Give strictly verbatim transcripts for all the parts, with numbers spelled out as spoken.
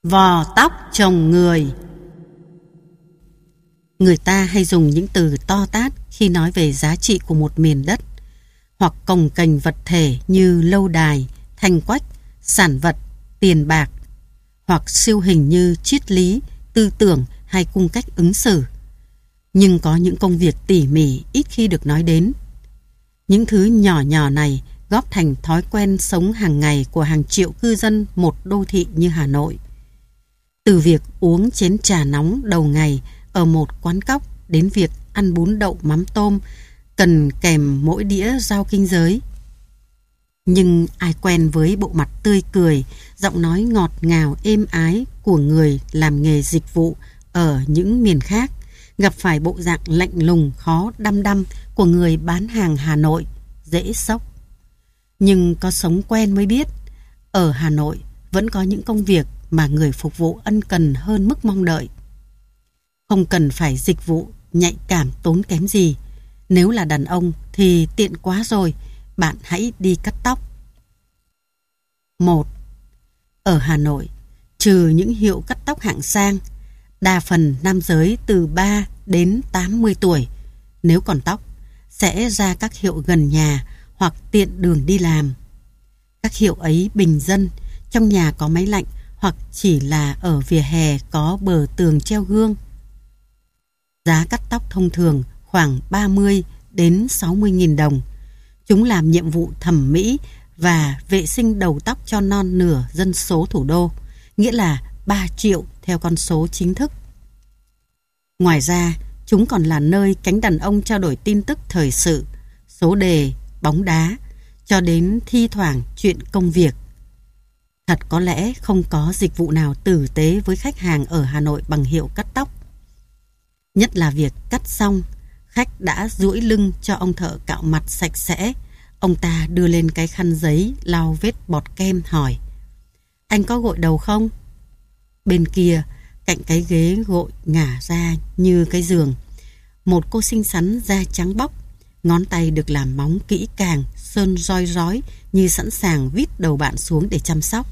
Vò tóc chồng người. Người ta hay dùng những từ to tát khi nói về giá trị của một miền đất, hoặc cồng kềnh vật thể như lâu đài, thành quách, sản vật, tiền bạc, hoặc siêu hình như triết lý, tư tưởng hay cung cách ứng xử. Nhưng có những công việc tỉ mỉ ít khi được nói đến. Những thứ nhỏ nhỏ này góp thành thói quen sống hàng ngày của hàng triệu cư dân một đô thị như Hà Nội. Từ việc uống chén trà nóng đầu ngày ở một quán cóc đến việc ăn bún đậu mắm tôm cần kèm mỗi đĩa rau kinh giới. Nhưng ai quen với bộ mặt tươi cười, giọng nói ngọt ngào êm ái của người làm nghề dịch vụ ở những miền khác, gặp phải bộ dạng lạnh lùng khó đăm đăm của người bán hàng Hà Nội, dễ sốc. Nhưng có sống quen mới biết, ở Hà Nội vẫn có những công việc mà người phục vụ ân cần hơn mức mong đợi. Không cần phải dịch vụ nhạy cảm tốn kém gì. Nếu là đàn ông thì tiện quá rồi, bạn hãy đi cắt tóc. một. Ở Hà Nội, trừ những hiệu cắt tóc hạng sang, đa phần nam giới từ ba đến tám mươi tuổi, nếu còn tóc, sẽ ra các hiệu gần nhà hoặc tiện đường đi làm. Các hiệu ấy bình dân, trong nhà có máy lạnh hoặc chỉ là ở vỉa hè có bờ tường treo gương. Giá cắt tóc thông thường khoảng ba mươi đến sáu mươi nghìn đồng. Chúng làm nhiệm vụ thẩm mỹ và vệ sinh đầu tóc cho non nửa dân số thủ đô, nghĩa là ba triệu theo con số chính thức. Ngoài ra, chúng còn là nơi cánh đàn ông trao đổi tin tức thời sự, số đề, bóng đá, cho đến thi thoảng chuyện công việc. Thật có lẽ không có dịch vụ nào tử tế với khách hàng ở Hà Nội bằng hiệu cắt tóc. Nhất là việc cắt xong, khách đã duỗi lưng cho ông thợ cạo mặt sạch sẽ. Ông ta đưa lên cái khăn giấy lau vết bọt kem hỏi: "Anh có gội đầu không?" Bên kia, cạnh cái ghế gội ngả ra như cái giường, một cô xinh xắn da trắng bóc, ngón tay được làm móng kỹ càng, sơn roi rói như sẵn sàng vít đầu bạn xuống để chăm sóc.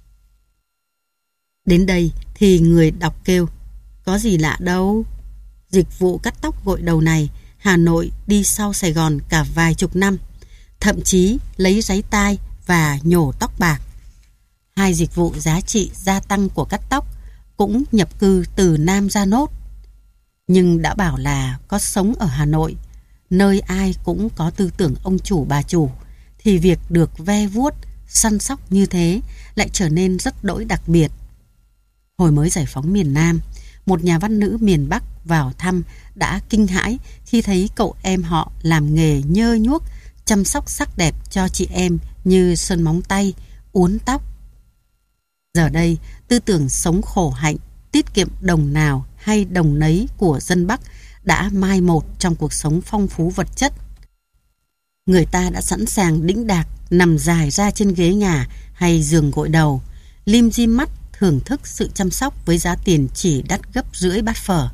Đến đây thì người đọc kêu: "Có gì lạ đâu. Dịch vụ cắt tóc gội đầu này Hà Nội đi sau Sài Gòn cả vài chục năm, thậm chí lấy ráy tai và nhổ tóc bạc. Hai dịch vụ giá trị gia tăng của cắt tóc cũng nhập cư từ Nam ra nốt. Nhưng đã bảo là có sống ở Hà Nội, nơi ai cũng có tư tưởng ông chủ bà chủ, thì việc được ve vuốt, săn sóc như thế lại trở nên rất đỗi đặc biệt. Hồi mới giải phóng miền Nam, một nhà văn nữ miền Bắc vào thăm đã kinh hãi khi thấy cậu em họ làm nghề nhơ nhuốc, chăm sóc sắc đẹp cho chị em như sơn móng tay, uốn tóc. Giờ đây, tư tưởng sống khổ hạnh, tiết kiệm đồng nào hay đồng nấy của dân Bắc đã mai một trong cuộc sống phong phú vật chất. Người ta đã sẵn sàng đĩnh đạc nằm dài ra trên ghế nhà hay giường gội đầu, lim dim mắt thưởng thức sự chăm sóc với giá tiền chỉ đắt gấp rưỡi bát phở.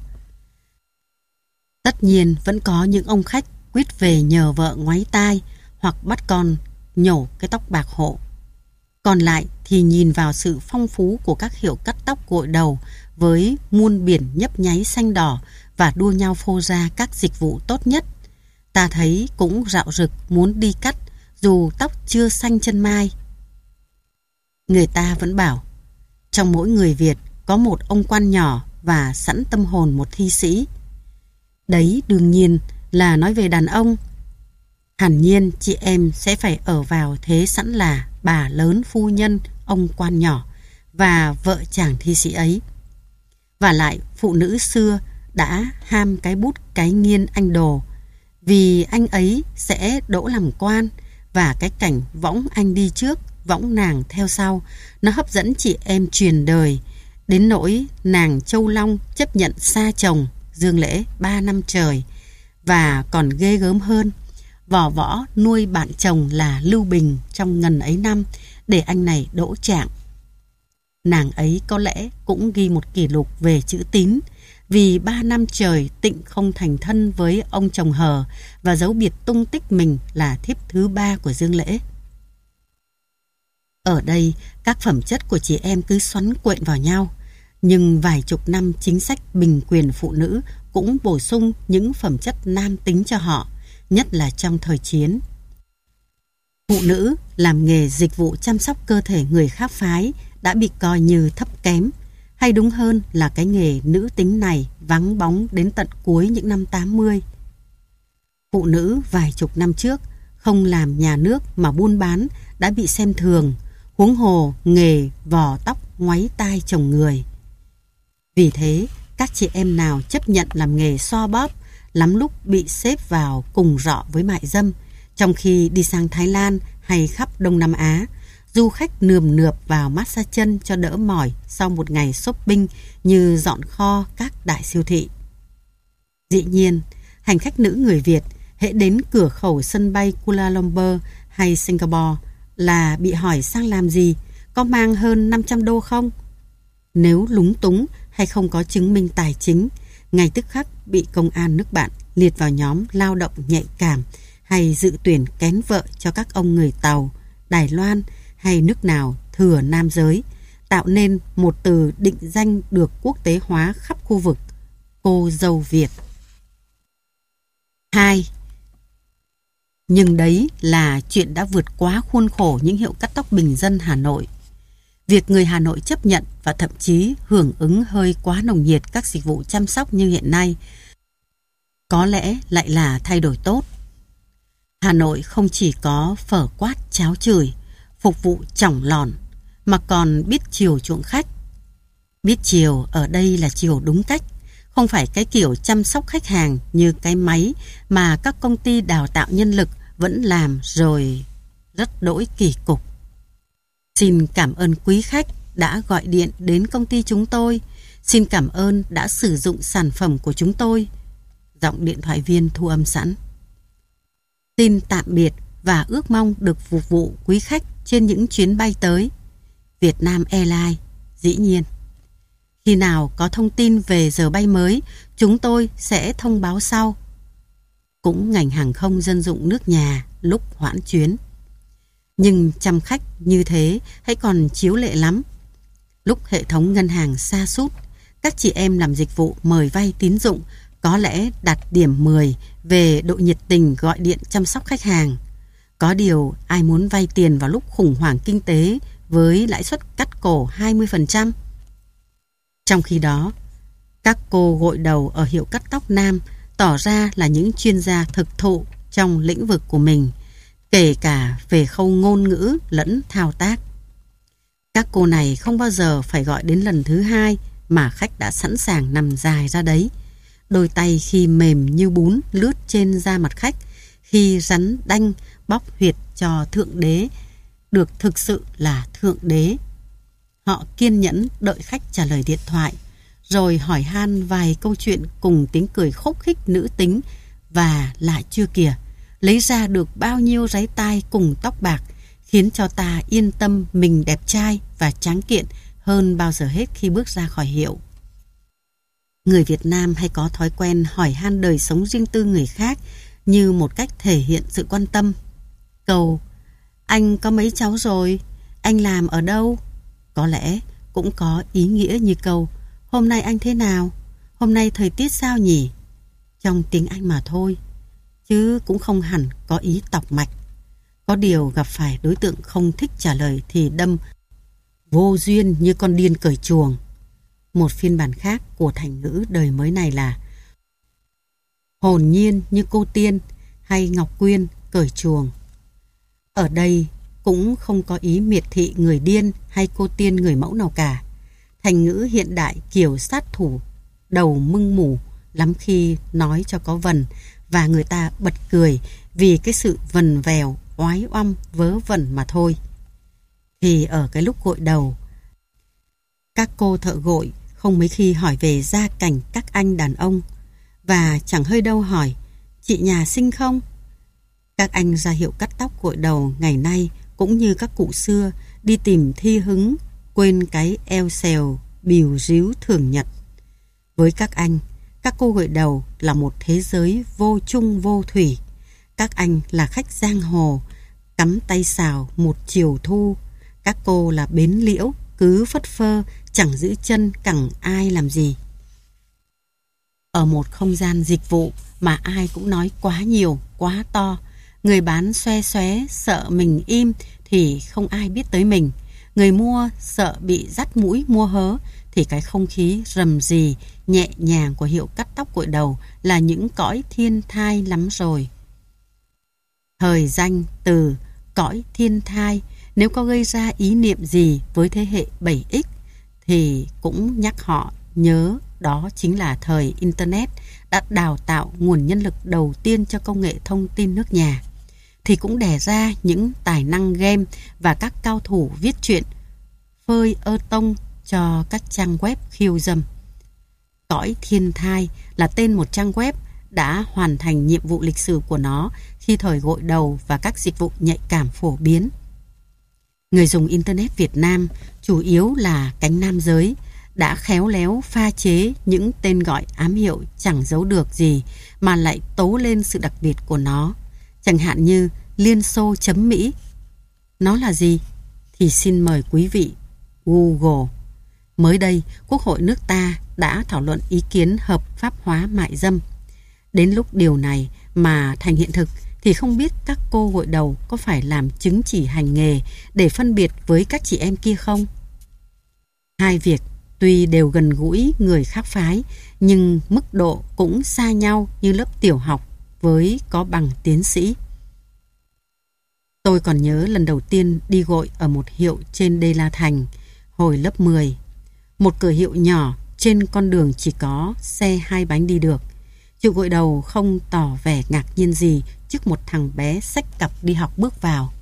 Tất nhiên vẫn có những ông khách quýt về nhờ vợ ngoáy tai hoặc bắt con nhổ cái tóc bạc hộ. Còn lại thì nhìn vào sự phong phú của các hiệu cắt tóc gội đầu với muôn biển nhấp nháy xanh đỏ và đua nhau phô ra các dịch vụ tốt nhất. Ta thấy cũng rạo rực muốn đi cắt dù tóc chưa xanh chân mai. Người ta vẫn bảo trong mỗi người Việt có một ông quan nhỏ và sẵn tâm hồn một thi sĩ. Đấy đương nhiên là nói về đàn ông. Hẳn nhiên chị em sẽ phải ở vào thế sẵn là bà lớn phu nhân ông quan nhỏ và vợ chàng thi sĩ ấy. Và lại phụ nữ xưa đã ham cái bút cái nghiên anh đồ, vì anh ấy sẽ đỗ làm quan, và cái cảnh võng anh đi trước, võng nàng theo sau, nó hấp dẫn chị em truyền đời, đến nỗi nàng Châu Long chấp nhận xa chồng dương lễ ba năm trời. Và còn ghê gớm hơn, vò võ nuôi bạn chồng là Lưu Bình trong ngần ấy năm để anh này đỗ trạng. Nàng ấy có lẽ cũng ghi một kỷ lục về chữ tín, vì ba năm trời tịnh không thành thân với ông chồng hờ và giấu biệt tung tích mình là thiếp thứ ba của Dương Lễ. Ở đây, các phẩm chất của chị em cứ xoắn quện vào nhau. Nhưng vài chục năm chính sách bình quyền phụ nữ cũng bổ sung những phẩm chất nam tính cho họ, nhất là trong thời chiến. Phụ nữ làm nghề dịch vụ chăm sóc cơ thể người khác phái đã bị coi như thấp kém, hay đúng hơn là cái nghề nữ tính này vắng bóng đến tận cuối những năm tám mươi. Phụ nữ vài chục năm trước không làm nhà nước mà buôn bán đã bị xem thường, huống hồ nghề vò tóc ngoáy tai chồng người. Vì thế, các chị em nào chấp nhận làm nghề xoa bóp lắm lúc bị xếp vào cùng rọ với mại dâm, trong khi đi sang Thái Lan hay khắp Đông Nam Á, du khách nườm nượp vào massage chân cho đỡ mỏi sau một ngày shopping như dọn kho các đại siêu thị. Dĩ nhiên, hành khách nữ người Việt hễ đến cửa khẩu sân bay Kuala Lumpur hay Singapore là bị hỏi sang làm gì, có mang hơn năm trăm đô không? Nếu lúng túng hay không có chứng minh tài chính, ngay tức khắc bị công an nước bạn liệt vào nhóm lao động nhạy cảm hay dự tuyển kén vợ cho các ông người Tàu, Đài Loan hay nước nào thừa nam giới, tạo nên một từ định danh được quốc tế hóa khắp khu vực: cô dâu Việt. Hai. Nhưng đấy là chuyện đã vượt quá khuôn khổ những hiệu cắt tóc bình dân Hà Nội. Việc người Hà Nội chấp nhận và thậm chí hưởng ứng hơi quá nồng nhiệt các dịch vụ chăm sóc như hiện nay có lẽ lại là thay đổi tốt. Hà Nội không chỉ có phở quát cháo chửi, phục vụ chỏng lòn, mà còn biết chiều chuộng khách. Biết chiều ở đây là chiều đúng cách, không phải cái kiểu chăm sóc khách hàng như cái máy mà các công ty đào tạo nhân lực vẫn làm rồi rất đỗi kỳ cục. Xin cảm ơn quý khách đã gọi điện đến công ty chúng tôi. Xin cảm ơn đã sử dụng sản phẩm của chúng tôi. Giọng điện thoại viên thu âm sẵn. Xin tạm biệt và ước mong được phục vụ quý khách trên những chuyến bay tới. Vietnam Airlines, dĩ nhiên. Khi nào có thông tin về giờ bay mới, chúng tôi sẽ thông báo sau. Cũng ngành hàng không dân dụng nước nhà lúc hoãn chuyến. Nhưng chăm khách như thế hãy còn chiếu lệ lắm. Lúc hệ thống ngân hàng sa sút, các chị em làm dịch vụ mời vay tín dụng có lẽ đạt điểm mười về độ nhiệt tình gọi điện chăm sóc khách hàng. Có điều ai muốn vay tiền vào lúc khủng hoảng kinh tế với lãi suất cắt cổ hai mươi phần trăm? Trong khi đó, các cô gội đầu ở hiệu cắt tóc nam tỏ ra là những chuyên gia thực thụ trong lĩnh vực của mình, kể cả về khâu ngôn ngữ lẫn thao tác. Các cô này không bao giờ phải gọi đến lần thứ hai mà khách đã sẵn sàng nằm dài ra đấy. Đôi tay khi mềm như bún lướt trên da mặt khách, khi rắn đanh bóp huyệt cho thượng đế được thực sự là thượng đế. Họ kiên nhẫn đợi khách trả lời điện thoại, rồi hỏi han vài câu chuyện cùng tiếng cười khúc khích nữ tính, và lại chưa kìa, lấy ra được bao nhiêu ráy tai cùng tóc bạc, khiến cho ta yên tâm mình đẹp trai và tráng kiện hơn bao giờ hết khi bước ra khỏi hiệu. Người Việt Nam hay có thói quen hỏi han đời sống riêng tư người khác như một cách thể hiện sự quan tâm. Câu "Anh có mấy cháu rồi? Anh làm ở đâu?" có lẽ cũng có ý nghĩa như câu "Hôm nay anh thế nào? Hôm nay thời tiết sao nhỉ?" trong tiếng Anh mà thôi, chứ cũng không hẳn có ý tọc mạch. Có điều gặp phải đối tượng không thích trả lời thì đâm vô duyên như con điên cởi chuồng. Một phiên bản khác của thành ngữ đời mới này là hồn nhiên như cô tiên hay Ngọc Quyên cởi chuồng. Ở đây cũng không có ý miệt thị người điên hay cô tiên người mẫu nào cả. Thành ngữ hiện đại kiểu sát thủ đầu mưng mủ lắm khi nói cho có vần, và người ta bật cười vì cái sự vần vèo, oái oăm, vớ vẩn mà thôi. Thì ở cái lúc gội đầu, các cô thợ gội không mấy khi hỏi về gia cảnh các anh đàn ông, và chẳng hơi đâu hỏi chị nhà xinh không. Các anh ra hiệu cắt tóc gội đầu ngày nay cũng như các cụ xưa đi tìm thi hứng, quên cái eo xèo bìu ríu thường nhật. Với các anh, các cô gội đầu là một thế giới vô chung vô thủy. Các anh là khách giang hồ, cắm tay xào một chiều thu. Các cô là bến liễu, cứ phất phơ, chẳng giữ chân cẳng ai làm gì. Ở một không gian dịch vụ mà ai cũng nói quá nhiều, quá to, người bán xoe xoé sợ mình im thì không ai biết tới mình. Người mua sợ bị dắt mũi mua hớ thì cái không khí rầm rì, nhẹ nhàng của hiệu cắt tóc gội đầu là những cõi thiên thai lắm rồi. Thời danh từ cõi thiên thai nếu có gây ra ý niệm gì với thế hệ bảy x thì cũng nhắc họ nhớ đó chính là thời Internet đã đào tạo nguồn nhân lực đầu tiên cho công nghệ thông tin nước nhà, thì cũng đẻ ra những tài năng game và các cao thủ viết truyện phơi ơ tông cho các trang web khiêu dâm. Cõi thiên thai là tên một trang web đã hoàn thành nhiệm vụ lịch sử của nó khi thời gội đầu và các dịch vụ nhạy cảm phổ biến. Người dùng Internet Việt Nam, chủ yếu là cánh nam giới, đã khéo léo pha chế những tên gọi ám hiệu chẳng giấu được gì mà lại tố lên sự đặc biệt của nó. Chẳng hạn như Liên Xô chấm Mỹ. Nó là gì? Thì xin mời quý vị Google. Mới đây, Quốc hội nước ta đã thảo luận ý kiến hợp pháp hóa mại dâm. Đến lúc điều này mà thành hiện thực thì không biết các cô gội đầu có phải làm chứng chỉ hành nghề để phân biệt với các chị em kia không? Hai việc tuy đều gần gũi người khác phái nhưng mức độ cũng xa nhau như lớp tiểu học với có bằng tiến sĩ. Tôi còn nhớ lần đầu tiên đi gội ở một hiệu trên Đê La Thành hồi lớp mười. Một cửa hiệu nhỏ trên con đường chỉ có xe hai bánh đi được. Chị gội đầu không tỏ vẻ ngạc nhiên gì trước một thằng bé xách cặp đi học bước vào.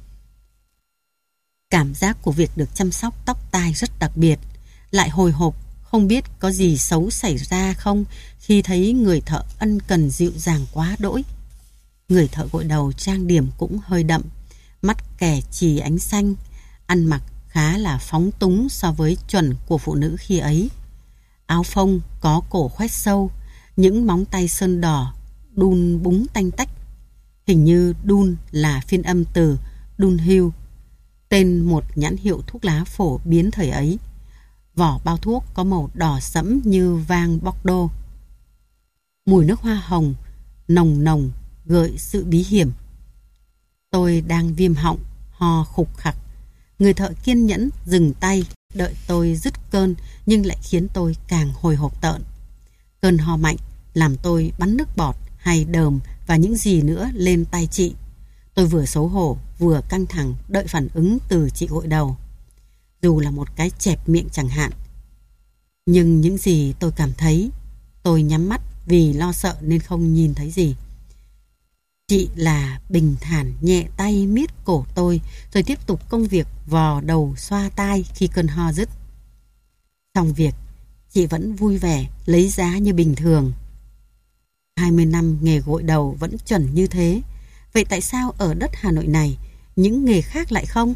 Cảm giác của việc được chăm sóc tóc tai rất đặc biệt, lại hồi hộp không biết có gì xấu xảy ra không khi thấy người thợ ân cần dịu dàng quá đỗi. Người thợ gội đầu trang điểm cũng hơi đậm, mắt kẻ chì ánh xanh, ăn mặc khá là phóng túng so với chuẩn của phụ nữ khi ấy. Áo phông có cổ khoét sâu, những móng tay sơn đỏ, đun búng tanh tách. Hình như đun là phiên âm từ Dunhill, tên một nhãn hiệu thuốc lá phổ biến thời ấy. Vỏ bao thuốc có màu đỏ sẫm như vàng Bordeaux. Mùi nước hoa hồng nồng nồng gợi sự bí hiểm. Tôi đang viêm họng, ho khục khặc. Người thợ kiên nhẫn dừng tay đợi tôi dứt cơn nhưng lại khiến tôi càng hồi hộp tợn. Cơn ho mạnh làm tôi bắn nước bọt hay đờm và những gì nữa lên tay chị. Tôi vừa xấu hổ vừa căng thẳng đợi phản ứng từ chị gội đầu. Dù là một cái chẹp miệng chẳng hạn. Nhưng những gì tôi cảm thấy, tôi nhắm mắt vì lo sợ nên không nhìn thấy gì. Chị là bình thản nhẹ tay miết cổ tôi rồi tiếp tục công việc vò đầu xoa tai khi cơn ho dứt. Xong việc, chị vẫn vui vẻ lấy giá như bình thường. hai mươi năm nghề gội đầu vẫn chuẩn như thế. Vậy tại sao ở đất Hà Nội này những nghề khác lại không?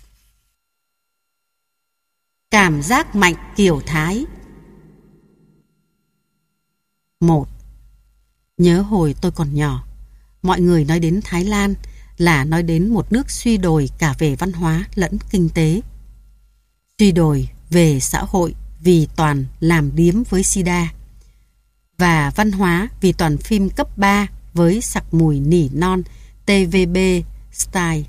Cảm giác mạnh kiểu Thái. Một. Nhớ hồi tôi còn nhỏ, mọi người nói đến Thái Lan là nói đến một nước suy đồi cả về văn hóa lẫn kinh tế. Suy đồi về xã hội vì toàn làm điếm với sida, và văn hóa vì toàn phim cấp ba với sặc mùi nỉ non tê vê bê style.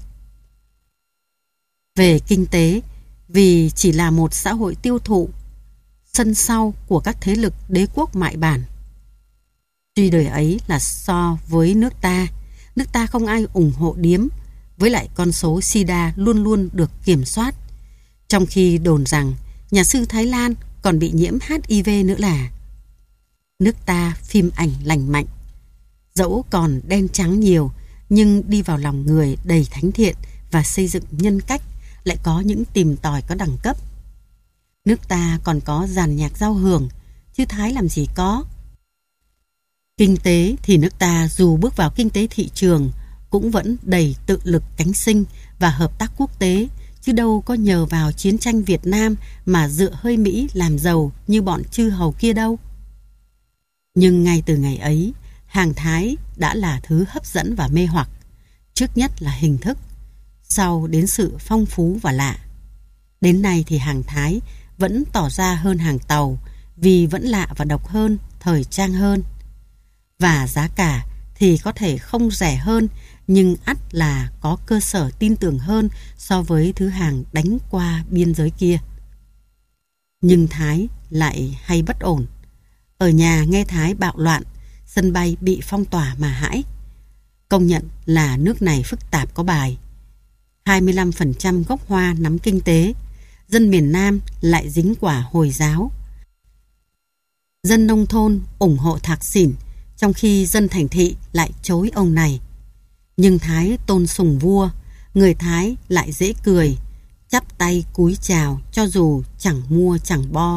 Về kinh tế vì chỉ là một xã hội tiêu thụ, sân sau của các thế lực đế quốc mại bản. Suy đời ấy là so với nước ta, nước ta không ai ủng hộ điếm, với lại con số sida luôn luôn được kiểm soát. Trong khi đồn rằng nhà sư Thái Lan còn bị nhiễm hát i vê nữa là. Nước ta phim ảnh lành mạnh, dẫu còn đen trắng nhiều, nhưng đi vào lòng người đầy thánh thiện và xây dựng nhân cách, lại có những tìm tòi có đẳng cấp. Nước ta còn có dàn nhạc giao hưởng, chứ Thái làm gì có. Kinh tế thì nước ta dù bước vào kinh tế thị trường cũng vẫn đầy tự lực cánh sinh và hợp tác quốc tế, chứ đâu có nhờ vào chiến tranh Việt Nam mà dựa hơi Mỹ làm giàu như bọn chư hầu kia đâu. Nhưng ngay từ ngày ấy, hàng Thái đã là thứ hấp dẫn và mê hoặc. Trước nhất là hình thức, sau đến sự phong phú và lạ. Đến nay thì hàng Thái vẫn tỏ ra hơn hàng Tàu vì vẫn lạ và độc hơn, thời trang hơn. Và giá cả thì có thể không rẻ hơn, nhưng ắt là có cơ sở tin tưởng hơn so với thứ hàng đánh qua biên giới kia. Nhưng Thái lại hay bất ổn. Ở nhà nghe Thái bạo loạn, sân bay bị phong tỏa mà hãi. Công nhận là nước này phức tạp có bài. hai mươi lăm phần trăm gốc Hoa nắm kinh tế, dân miền Nam lại dính quả Hồi giáo. Dân nông thôn ủng hộ Thạc Sỉn, trong khi dân thành thị lại chối ông này. Nhưng Thái tôn sùng vua, người Thái lại dễ cười, chắp tay cúi chào cho dù chẳng mua chẳng bo.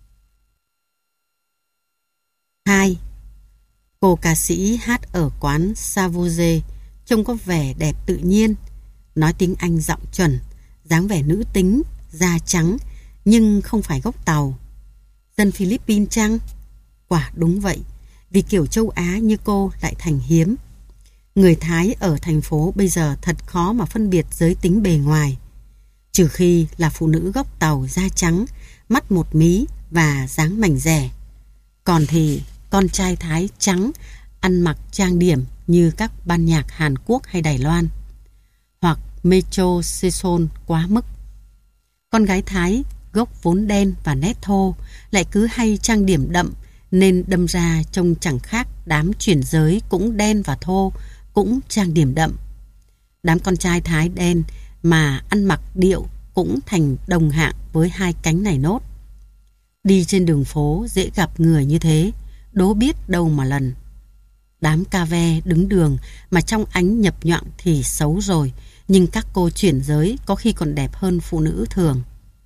Hai. Cô ca sĩ hát ở quán Savoye trông có vẻ đẹp tự nhiên, nói tiếng Anh giọng chuẩn, dáng vẻ nữ tính, da trắng, nhưng không phải gốc Tàu. Dân Philippines chăng? Quả đúng vậy, vì kiểu châu Á như cô lại thành hiếm. Người Thái ở thành phố bây giờ thật khó mà phân biệt giới tính bề ngoài, trừ khi là phụ nữ gốc Tàu da trắng, mắt một mí và dáng mảnh dẻ. Còn thì con trai Thái trắng, ăn mặc trang điểm như các ban nhạc Hàn Quốc hay Đài Loan, hoặc Metro Seson quá mức. Con gái Thái gốc vốn đen và nét thô lại cứ hay trang điểm đậm, nên đâm ra trông chẳng khác đám chuyển giới cũng đen và thô, cũng trang điểm đậm. Đám con trai Thái đen mà ăn mặc điệu cũng thành đồng hạng với hai cánh này nốt. Đi trên đường phố dễ gặp người như thế, đố biết đâu mà lần. Đám ca ve đứng đường mà trong ánh nhập nhoạng thì xấu rồi, nhưng các cô chuyển giới có khi còn đẹp hơn phụ nữ thường.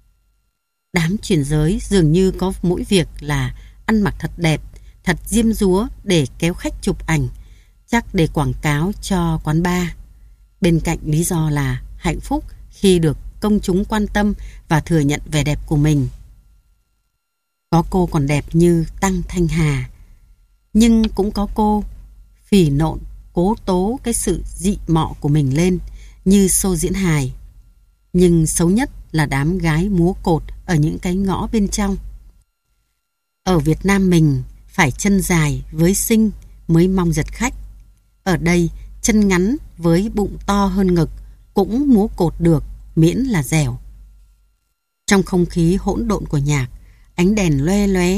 Đám chuyển giới dường như có mỗi việc là ăn mặc thật đẹp, thật diêm dúa để kéo khách chụp ảnh, chắc để quảng cáo cho quán bar. Bên cạnh lý do là hạnh phúc khi được công chúng quan tâm và thừa nhận vẻ đẹp của mình. Có cô còn đẹp như Tăng Thanh Hà, nhưng cũng có cô phỉ nộn cố tố cái sự dị mọ của mình lên như show diễn hài. Nhưng xấu nhất là đám gái múa cột ở những cái ngõ bên trong. Ở Việt Nam mình phải chân dài với xinh mới mong giật khách. Ở đây chân ngắn với bụng to hơn ngực cũng múa cột được, miễn là dẻo. Trong không khí hỗn độn của nhạc, ánh đèn loe loé,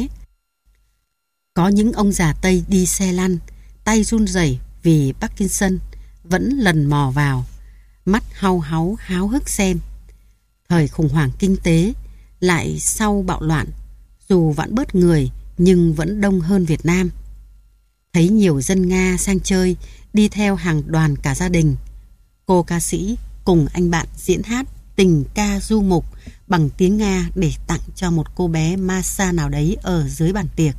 có những ông già Tây đi xe lăn, tay run rẩy vì Parkinson, vẫn lần mò vào, mắt hau háu háo hức xem. Thời khủng hoảng kinh tế lại sau bạo loạn, dù vẫn bớt người nhưng vẫn đông hơn Việt Nam. Thấy nhiều dân Nga sang chơi, đi theo hàng đoàn cả gia đình. Cô ca sĩ cùng anh bạn diễn hát tình ca du mục bằng tiếng Nga để tặng cho một cô bé Masa nào đấy ở dưới bàn tiệc.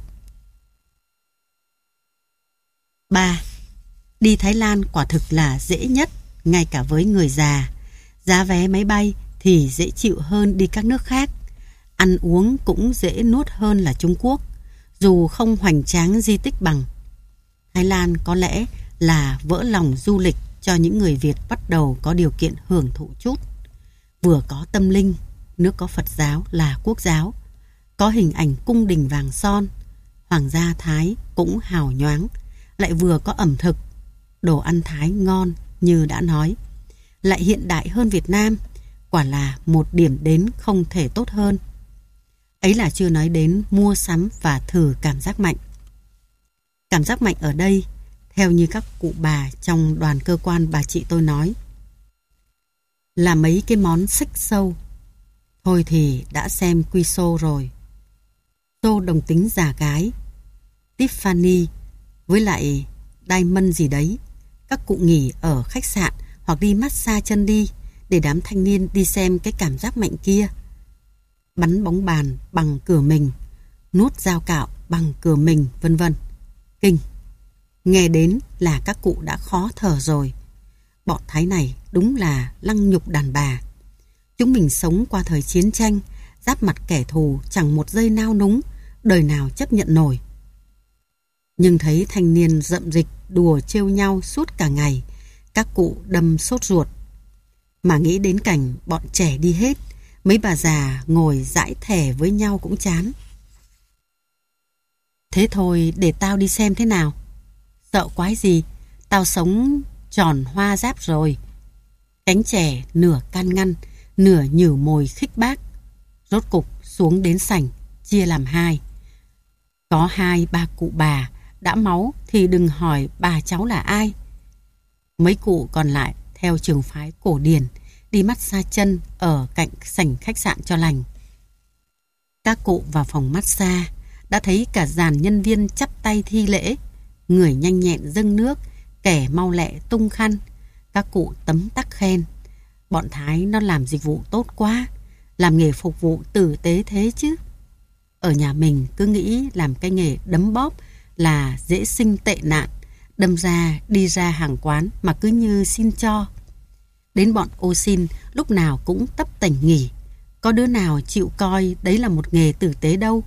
Ba. Đi Thái Lan quả thực là dễ nhất, ngay cả với người già. Giá vé máy bay thì dễ chịu hơn đi các nước khác. Ăn uống cũng dễ nuốt hơn là Trung Quốc, dù không hoành tráng di tích bằng. Thái Lan có lẽ là vỡ lòng du lịch cho những người Việt bắt đầu có điều kiện hưởng thụ chút. Vừa có tâm linh, nước có Phật giáo là quốc giáo, có hình ảnh cung đình vàng son, hoàng gia Thái cũng hào nhoáng, lại vừa có ẩm thực, đồ ăn Thái ngon như đã nói, lại hiện đại hơn Việt Nam, quả là một điểm đến không thể tốt hơn. Ấy là chưa nói đến mua sắm và thử cảm giác mạnh. Cảm giác mạnh ở đây, theo như các cụ bà trong đoàn cơ quan bà chị tôi nói, là mấy cái món xích sâu. Thôi thì đã xem quy xô rồi. Xô đồng tính già gái, Tiffany với lại Diamond gì đấy. Các cụ nghỉ ở khách sạn hoặc đi massage chân đi, để đám thanh niên đi xem cái cảm giác mạnh kia. Bắn bóng bàn bằng cửa mình, nuốt dao cạo bằng cửa mình, vân vân. Kinh. Nghe đến là các cụ đã khó thở rồi. Bọn Thái này đúng là lăng nhục đàn bà. Chúng mình sống qua thời chiến tranh, giáp mặt kẻ thù chẳng một giây nao núng, đời nào chấp nhận nổi. Nhưng thấy thanh niên rậm rịch đùa trêu nhau suốt cả ngày, các cụ đâm sốt ruột. Mà nghĩ đến cảnh bọn trẻ đi hết, Mấy bà già ngồi dãi thẻ với nhau cũng chán. Thế thôi để tao đi xem thế nào. Sợ quái gì, tao sống tròn hoa giáp rồi. Cánh trẻ nửa can ngăn, nửa nhử mồi khích bác. Rốt cục xuống đến sảnh, chia làm hai. Có hai ba cụ bà, đã máu thì đừng hỏi bà cháu là ai. Mấy cụ còn lại theo trường phái cổ điển, đi massage chân ở cạnh sảnh khách sạn cho lành. Các cụ vào phòng massage, đã thấy cả dàn nhân viên chắp tay thi lễ, người nhanh nhẹn dâng nước, kẻ mau lẹ tung khăn. Các cụ tấm tắc khen, bọn Thái nó làm dịch vụ tốt quá, làm nghề phục vụ tử tế thế chứ. Ở nhà mình cứ nghĩ làm cái nghề đấm bóp là dễ sinh tệ nạn, đâm ra đi ra hàng quán mà cứ như xin cho. Đến bọn ô xin lúc nào cũng tấp tành nghỉ, có đứa nào chịu coi đấy là một nghề tử tế đâu.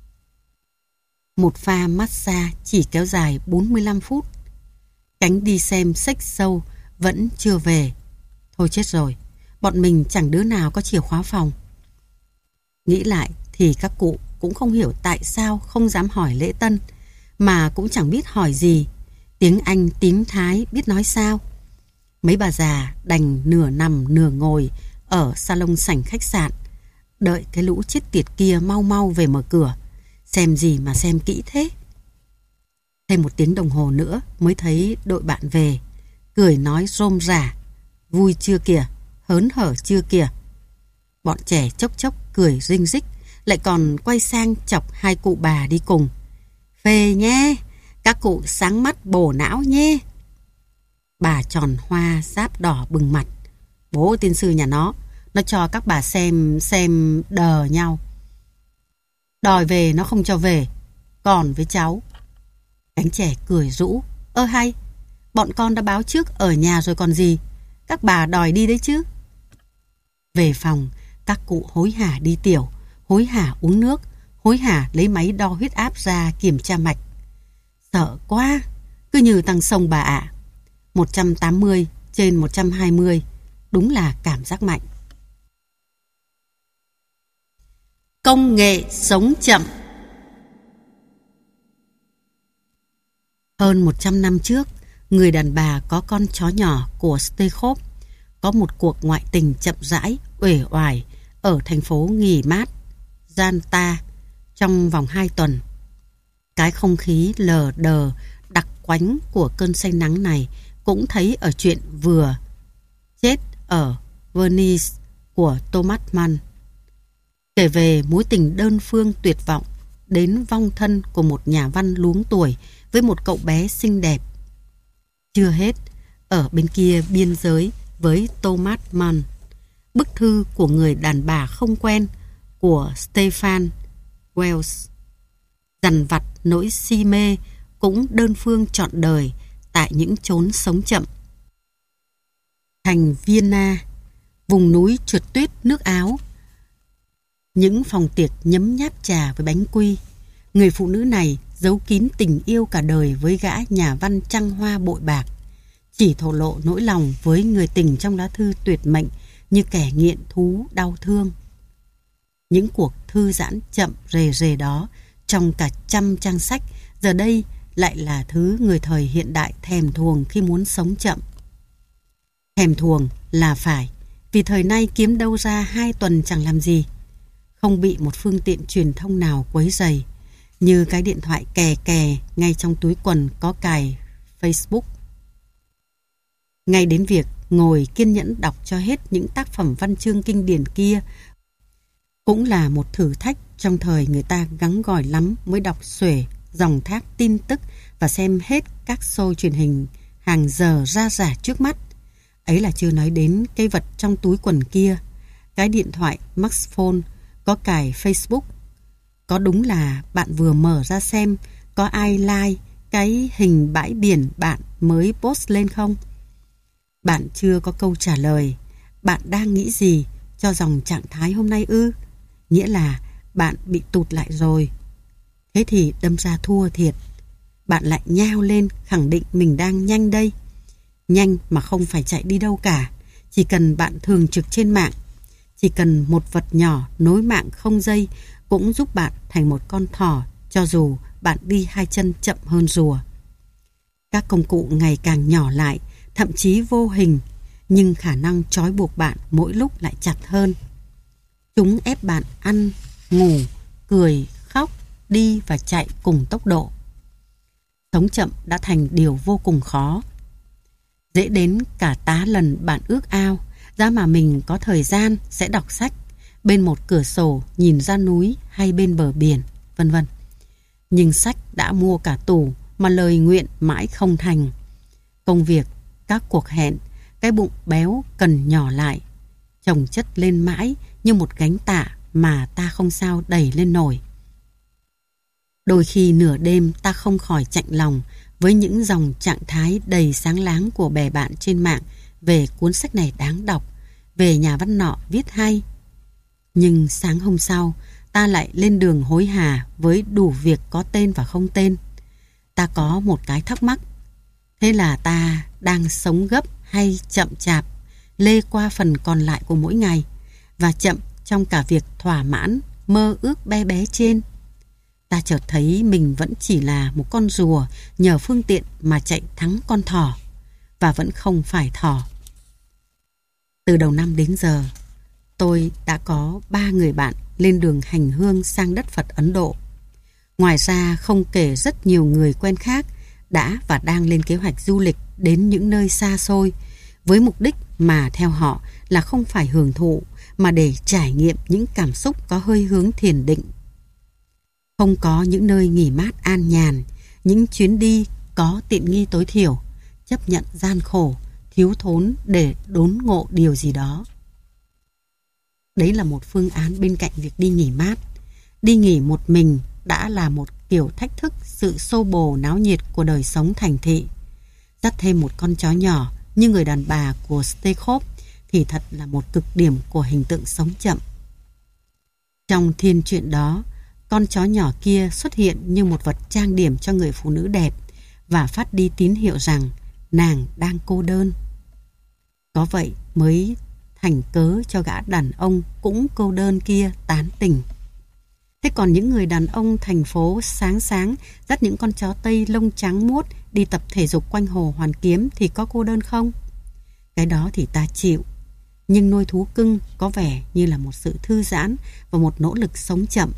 Một pha massage chỉ kéo dài bốn mươi lăm phút. Cánh đi xem sex show vẫn chưa về. Thôi chết rồi, bọn mình chẳng đứa nào có chìa khóa phòng. Nghĩ lại thì các cụ cũng không hiểu tại sao không dám hỏi lễ tân, mà cũng chẳng biết hỏi gì. Tiếng Anh tiếng Thái biết nói sao. Mấy bà già đành nửa nằm nửa ngồi ở salon sảnh khách sạn, đợi cái lũ chết tiệt kia mau mau về mở cửa. Xem gì mà xem kỹ thế. Thêm một tiếng đồng hồ nữa mới thấy đội bạn về, cười nói rôm rả, vui chưa kìa, hớn hở chưa kìa. Bọn trẻ chốc chốc cười rinh rích, lại còn quay sang chọc hai cụ bà đi cùng. Phê nhé, các cụ sáng mắt bổ não nhé. Bà tròn hoa giáp đỏ bừng mặt. Bố tiên sư nhà nó, nó cho các bà xem xem đờ nhau. Đòi về nó không cho về, còn với cháu. Cánh trẻ cười rũ. Ơ hay, bọn con đã báo trước ở nhà rồi còn gì. Các bà đòi đi đấy chứ. Về phòng, các cụ hối hả đi tiểu, hối hả uống nước, hối hả lấy máy đo huyết áp ra kiểm tra mạch. Sợ quá, cứ như tăng sông bà ạ. một trăm tám mươi trên một trăm hai mươi, đúng là cảm giác mạnh. Công nghệ sống chậm. Hơn một trăm năm trước, người đàn bà có con chó nhỏ của Stekov có một cuộc ngoại tình chậm rãi, uể oải ở thành phố nghỉ mát Yalta trong vòng hai tuần. Cái không khí lờ đờ, đặc quánh của cơn say nắng này cũng thấy ở chuyện vừa chết ở Venice của Thomas Mann. Kể về mối tình đơn phương tuyệt vọng đến vong thân của một nhà văn luống tuổi với một cậu bé xinh đẹp. Chưa hết, ở bên kia biên giới với Thomas Mann, bức thư của người đàn bà không quen của Stefan Wells dằn vặt nỗi si mê cũng đơn phương trọn đời tại những chốn sống chậm. Thành Vienna, vùng núi trượt tuyết nước Áo, những phòng tiệc nhấm nháp trà với bánh quy, người phụ nữ này giấu kín tình yêu cả đời với gã nhà văn trăng hoa bội bạc, chỉ thổ lộ nỗi lòng với người tình trong lá thư tuyệt mệnh như kẻ nghiện thú đau thương. Những cuộc thư giãn chậm rề rề đó trong cả trăm trang sách giờ đây lại là thứ người thời hiện đại thèm thuồng khi muốn sống chậm. Thèm thuồng là phải, vì thời nay kiếm đâu ra hai tuần chẳng làm gì, không bị một phương tiện truyền thông nào quấy rầy, như cái điện thoại kè kè ngay trong túi quần có cài Facebook. Ngay đến việc ngồi kiên nhẫn đọc cho hết những tác phẩm văn chương kinh điển kia cũng là một thử thách trong thời người ta gắng gỏi lắm mới đọc xuể dòng thác tin tức và xem hết các show truyền hình hàng giờ ra rả trước mắt. Ấy là chưa nói đến cái vật trong túi quần kia, cái điện thoại smartphone có cài Facebook. Có đúng là bạn vừa mở ra xem có ai like cái hình bãi biển bạn mới post lên không? Bạn chưa có câu trả lời. Bạn đang nghĩ gì cho dòng trạng thái hôm nay ư? Nghĩa là bạn bị tụt lại rồi. Thế thì đâm ra thua thiệt. Bạn lại nhao lên khẳng định mình đang nhanh đây. Nhanh mà không phải chạy đi đâu cả. Chỉ cần bạn thường trực trên mạng. Chỉ cần một vật nhỏ nối mạng không dây cũng giúp bạn thành một con thỏ, cho dù bạn đi hai chân chậm hơn rùa. Các công cụ ngày càng nhỏ lại, thậm chí vô hình, nhưng khả năng trói buộc bạn mỗi lúc lại chặt hơn. Chúng ép bạn ăn, ngủ, cười, khóc, đi và chạy cùng tốc độ. Sống chậm đã thành điều vô cùng khó. Dễ đến cả tá lần bạn ước ao, giá mà mình có thời gian sẽ đọc sách, bên một cửa sổ nhìn ra núi hay bên bờ biển, vân vân. Nhưng sách đã mua cả tủ mà lời nguyện mãi không thành. Công việc, các cuộc hẹn, cái bụng béo cần nhỏ lại, chồng chất lên mãi như một gánh tạ mà ta không sao đẩy lên nổi. Đôi khi nửa đêm ta không khỏi chạnh lòng với những dòng trạng thái đầy sáng láng của bè bạn trên mạng về cuốn sách này đáng đọc, về nhà văn nọ viết hay. Nhưng sáng hôm sau, ta lại lên đường hối hả với đủ việc có tên và không tên. Ta có một cái thắc mắc. Thế là ta đang sống gấp hay chậm chạp, lê qua phần còn lại của mỗi ngày, và chậm trong cả việc thỏa mãn mơ ước bé bé trên. Ta chợt thấy mình vẫn chỉ là một con rùa nhờ phương tiện mà chạy thắng con thỏ, và vẫn không phải thỏ. Từ đầu năm đến giờ, tôi đã có ba người bạn lên đường hành hương sang đất Phật Ấn Độ. Ngoài ra không kể rất nhiều người quen khác đã và đang lên kế hoạch du lịch đến những nơi xa xôi, với mục đích mà theo họ là không phải hưởng thụ mà để trải nghiệm những cảm xúc có hơi hướng thiền định. Không có những nơi nghỉ mát an nhàn, những chuyến đi có tiện nghi tối thiểu, chấp nhận gian khổ, thiếu thốn để đốn ngộ điều gì đó. Đấy là một phương án bên cạnh việc đi nghỉ mát. Đi nghỉ một mình đã là một kiểu thách thức sự xô bồ náo nhiệt của đời sống thành thị. Dắt thêm một con chó nhỏ như người đàn bà của Stekov thì thật là một cực điểm của hình tượng sống chậm. Trong thiên truyện đó, con chó nhỏ kia xuất hiện như một vật trang điểm cho người phụ nữ đẹp và phát đi tín hiệu rằng nàng đang cô đơn. Có vậy mới thành cớ cho gã đàn ông cũng cô đơn kia tán tỉnh. Thế còn những người đàn ông thành phố sáng sáng dắt những con chó Tây lông trắng muốt đi tập thể dục quanh hồ Hoàn Kiếm thì có cô đơn không? Cái đó thì ta chịu. Nhưng nuôi thú cưng có vẻ như là một sự thư giãn và một nỗ lực sống chậm.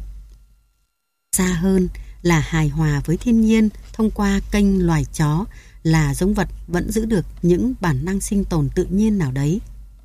Xa hơn là hài hòa với thiên nhiên thông qua kênh loài chó, là giống vật vẫn giữ được những bản năng sinh tồn tự nhiên nào đấy.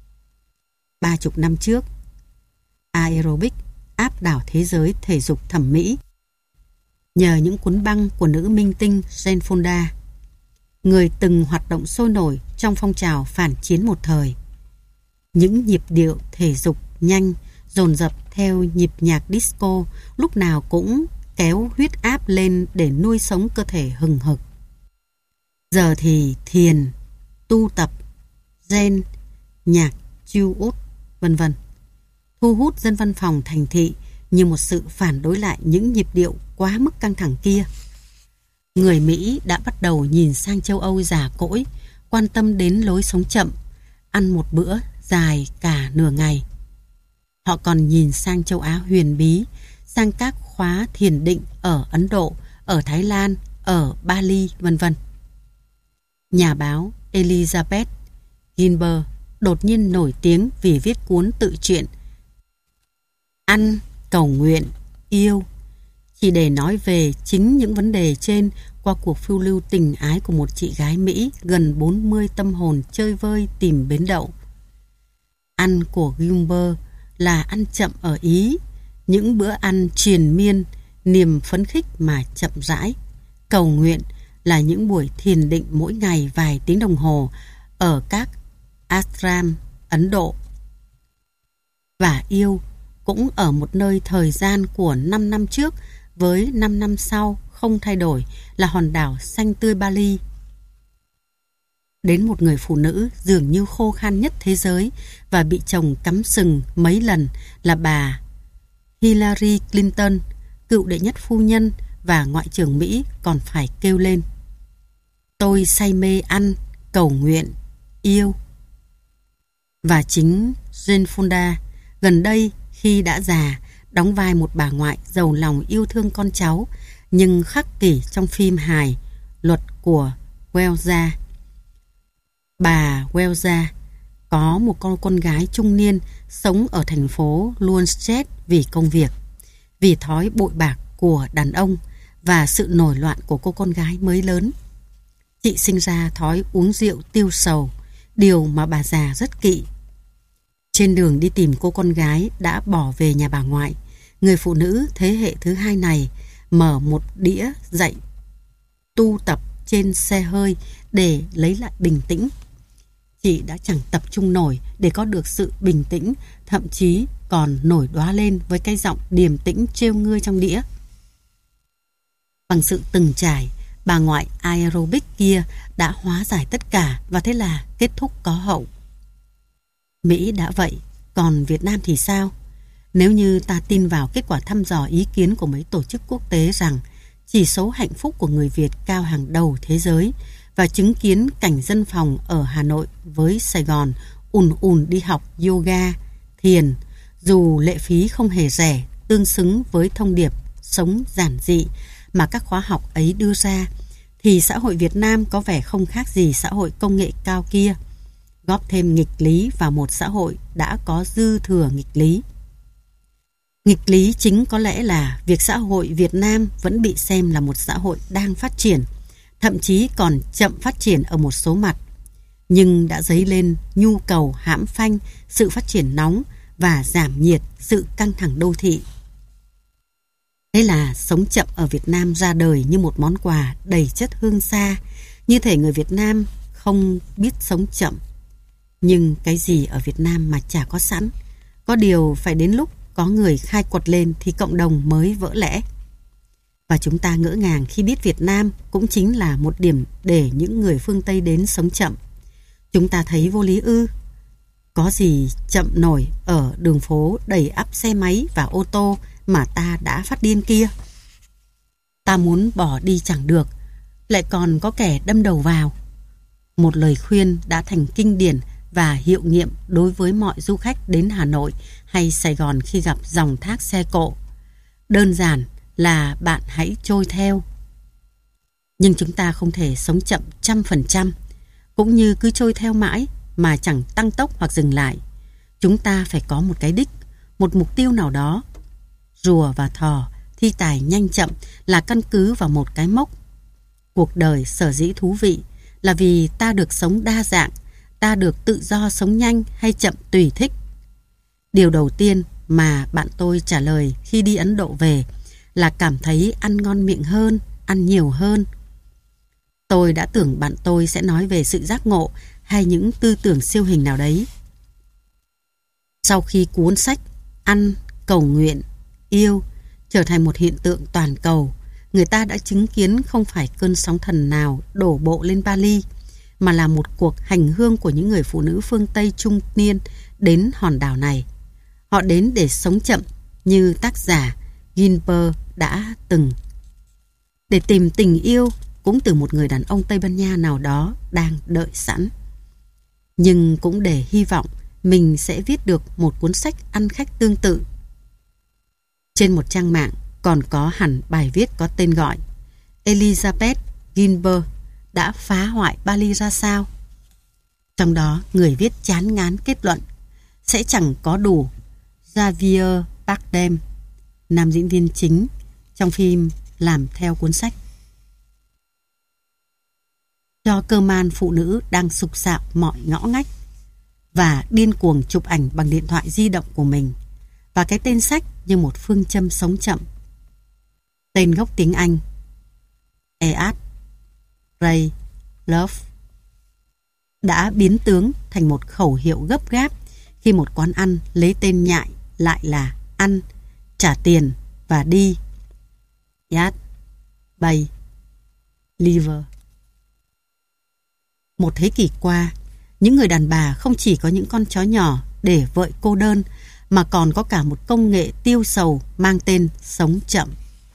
Ba chục năm trước, aerobic áp đảo thế giới thể dục thẩm mỹ nhờ những cuốn băng của nữ minh tinh Jane Fonda, người từng hoạt động sôi nổi trong phong trào phản chiến một thời. Những nhịp điệu thể dục nhanh dồn dập theo nhịp nhạc disco lúc nào cũng kéo huyết áp lên để nuôi sống cơ thể hừng hực. Giờ thì thiền, tu tập, zen, nhạc, chill út, vân vân thu hút dân văn phòng thành thị như một sự phản đối lại những nhịp điệu quá mức căng thẳng kia. Người Mỹ đã bắt đầu nhìn sang châu Âu già cỗi, quan tâm đến lối sống chậm, ăn một bữa dài cả nửa ngày. Họ còn nhìn sang châu Á huyền bí, sang các khóa thiền định ở Ấn Độ, ở Thái Lan, ở Bali, vân vân. Nhà báo Elizabeth Gilbert đột nhiên nổi tiếng vì viết cuốn tự truyện Ăn, Cầu Nguyện, Yêu, chỉ để nói về chính những vấn đề trên qua cuộc phiêu lưu tình ái của một chị gái Mỹ gần bốn mươi tâm hồn chơi vơi tìm bến đậu. Ăn của Gilbert là ăn chậm ở Ý, những bữa ăn triền miên, niềm phấn khích mà chậm rãi. Cầu nguyện là những buổi thiền định mỗi ngày vài tiếng đồng hồ ở các ashram Ấn Độ. Và yêu cũng ở một nơi thời gian của năm năm trước với năm năm sau không thay đổi là hòn đảo xanh tươi Bali. Đến một người phụ nữ dường như khô khan nhất thế giới và bị chồng cắm sừng mấy lần là bà Hillary Clinton, cựu đệ nhất phu nhân và ngoại trưởng Mỹ, còn phải kêu lên: tôi say mê ăn, cầu nguyện, yêu. Và chính Jane Fonda Gần đây, khi đã già, đóng vai một bà ngoại giàu lòng yêu thương con cháu, nhưng khắc kỷ trong phim hài Luật của Welza. Bà Welza có một con con gái trung niên sống ở thành phố Lundstedt vì công việc, vì thói bội bạc của đàn ông và sự nổi loạn của cô con gái mới lớn. Chị sinh ra thói uống rượu tiêu sầu, điều mà bà già rất kỵ. Trên đường đi tìm cô con gái đã bỏ về nhà bà ngoại, người phụ nữ thế hệ thứ hai này mở một đĩa dạy tu tập trên xe hơi để lấy lại bình tĩnh. Chị đã chẳng tập trung nổi để có được sự bình tĩnh, thậm chí còn nổi đoá lên với cái giọng điềm tĩnh trêu ngươi trong đĩa. Bằng sự từng trải, bà ngoại aerobic kia đã hóa giải tất cả và thế là kết thúc có hậu. Mỹ đã vậy, còn Việt Nam thì sao? Nếu như ta tin vào kết quả thăm dò ý kiến của mấy tổ chức quốc tế rằng chỉ số hạnh phúc của người Việt cao hàng đầu thế giới và chứng kiến cảnh dân phòng ở Hà Nội với Sài Gòn ùn ùn đi học yoga, thiền, dù lệ phí không hề rẻ, tương xứng với thông điệp sống giản dị mà các khóa học ấy đưa ra, thì xã hội Việt Nam có vẻ không khác gì xã hội công nghệ cao kia, góp thêm nghịch lý vào một xã hội đã có dư thừa nghịch lý. Nghịch lý chính có lẽ là việc xã hội Việt Nam vẫn bị xem là một xã hội đang phát triển, thậm chí còn chậm phát triển ở một số mặt, nhưng đã dấy lên nhu cầu hãm phanh sự phát triển nóng và giảm nhiệt sự căng thẳng đô thị. Thế là sống chậm ở Việt Nam ra đời như một món quà đầy chất hương xa, như thể người Việt Nam không biết sống chậm. Nhưng cái gì ở Việt Nam mà chả có sẵn, có điều phải đến lúc có người khai quật lên thì cộng đồng mới vỡ lẽ. Và chúng ta ngỡ ngàng khi biết Việt Nam cũng chính là một điểm để những người phương Tây đến sống chậm. Chúng ta thấy vô lý ư? Có gì chậm nổi ở đường phố đầy ắp xe máy và ô tô mà ta đã phát điên kia? Ta muốn bỏ đi chẳng được, lại còn có kẻ đâm đầu vào. Một lời khuyên đã thành kinh điển và hiệu nghiệm đối với mọi du khách đến Hà Nội hay Sài Gòn khi gặp dòng thác xe cộ. Đơn giản là bạn hãy trôi theo. Nhưng chúng ta không thể sống chậm trăm phần trăm, cũng như cứ trôi theo mãi mà chẳng tăng tốc hoặc dừng lại. Chúng ta phải có một cái đích, một mục tiêu nào đó. Rùa và thò, thi tài nhanh chậm là căn cứ vào một cái mốc. Cuộc đời sở dĩ thú vị là vì ta được sống đa dạng, ta được tự do sống nhanh hay chậm tùy thích. Điều đầu tiên mà bạn tôi trả lời khi đi Ấn Độ về là cảm thấy ăn ngon miệng hơn, ăn nhiều hơn. Tôi đã tưởng bạn tôi sẽ nói về sự giác ngộ hay những tư tưởng siêu hình nào đấy. Sau khi cuốn sách Ăn, Cầu Nguyện, Yêu trở thành một hiện tượng toàn cầu, người ta đã chứng kiến không phải cơn sóng thần nào đổ bộ lên Bali, mà là một cuộc hành hương của những người phụ nữ phương Tây trung niên đến hòn đảo này. Họ đến để sống chậm như tác giả Gilbert đã từng, để tìm tình yêu cũng từ một người đàn ông Tây Ban Nha nào đó đang đợi sẵn, nhưng cũng để hy vọng mình sẽ viết được một cuốn sách ăn khách tương tự. Trên một trang mạng còn có hẳn bài viết có tên gọi Elizabeth Gilbert đã phá hoại Bali ra sao. Trong đó người viết chán ngán kết luận sẽ chẳng có đủ Javier Bardem, nam diễn viên chính trong phim, làm theo cuốn sách. Cho cơ man phụ nữ đang sục sạo mọi ngõ ngách và điên cuồng chụp ảnh bằng điện thoại di động của mình, và cái tên sách như một phương châm sống chậm. Tên gốc tiếng Anh Eat, Pray, Love đã biến tướng thành một khẩu hiệu gấp gáp khi một quán ăn lấy tên nhại lại là ăn, trả tiền và đi. Eat, Pay, Live. Một thế kỷ qua, những người đàn bà không chỉ có những con chó nhỏ để vợi cô đơn, mà còn có cả một công nghệ tiêu sầu mang tên sống chậm.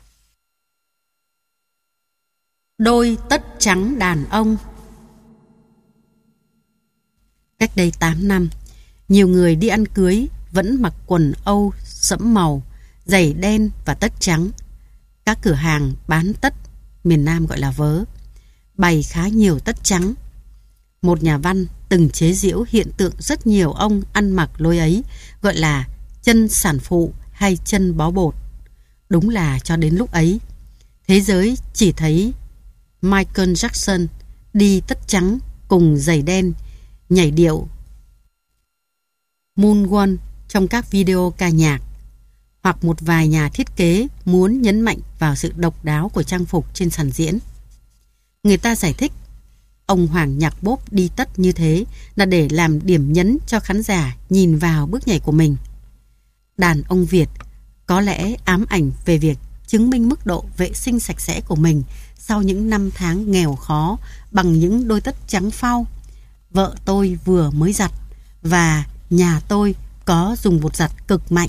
Đôi tất trắng đàn ông. Cách đây tám năm, nhiều người đi ăn cưới vẫn mặc quần Âu sẫm màu, giày đen và tất trắng. Các cửa hàng bán tất, miền Nam gọi là vớ, bày khá nhiều tất trắng. Một nhà văn từng chế giễu hiện tượng rất nhiều ông ăn mặc lối ấy, gọi là chân sản phụ hay chân bó bột. Đúng là cho đến lúc ấy, thế giới chỉ thấy Michael Jackson đi tất trắng cùng giày đen, nhảy điệu Moonwalk trong các video ca nhạc, hoặc một vài nhà thiết kế muốn nhấn mạnh vào sự độc đáo của trang phục trên sàn diễn. Người ta giải thích ông Hoàng Nhạc Bốp đi tất như thế là để làm điểm nhấn cho khán giả nhìn vào bước nhảy của mình. Đàn ông Việt có lẽ ám ảnh về việc chứng minh mức độ vệ sinh sạch sẽ của mình sau những năm tháng nghèo khó bằng những đôi tất trắng phau. Vợ tôi vừa mới giặt và nhà tôi có dùng bột giặt cực mạnh.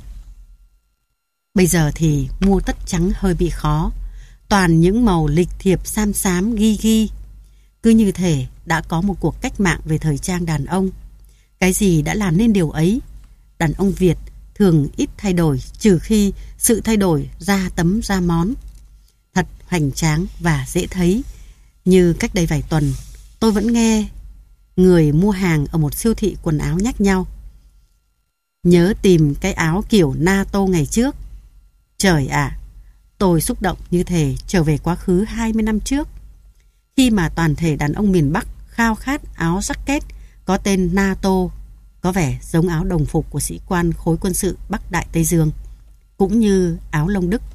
Bây giờ thì mua tất trắng hơi bị khó, toàn những màu lịch thiệp xám xám ghi ghi. Cứ như thể đã có một cuộc cách mạng về thời trang đàn ông. Cái gì đã làm nên điều ấy? Đàn ông Việt thường ít thay đổi, trừ khi sự thay đổi ra tấm ra món. Thật hoành tráng và dễ thấy. Như cách đây vài tuần, tôi vẫn nghe người mua hàng ở một siêu thị quần áo nhắc nhau: nhớ tìm cái áo kiểu NATO ngày trước. Trời ạ, à, tôi xúc động như thể trở về quá khứ hai mươi năm trước, khi mà toàn thể đàn ông miền Bắc khao khát áo jacket có tên NATO, có vẻ giống áo đồng phục của sĩ quan khối quân sự Bắc Đại Tây Dương, cũng như áo lông Đức.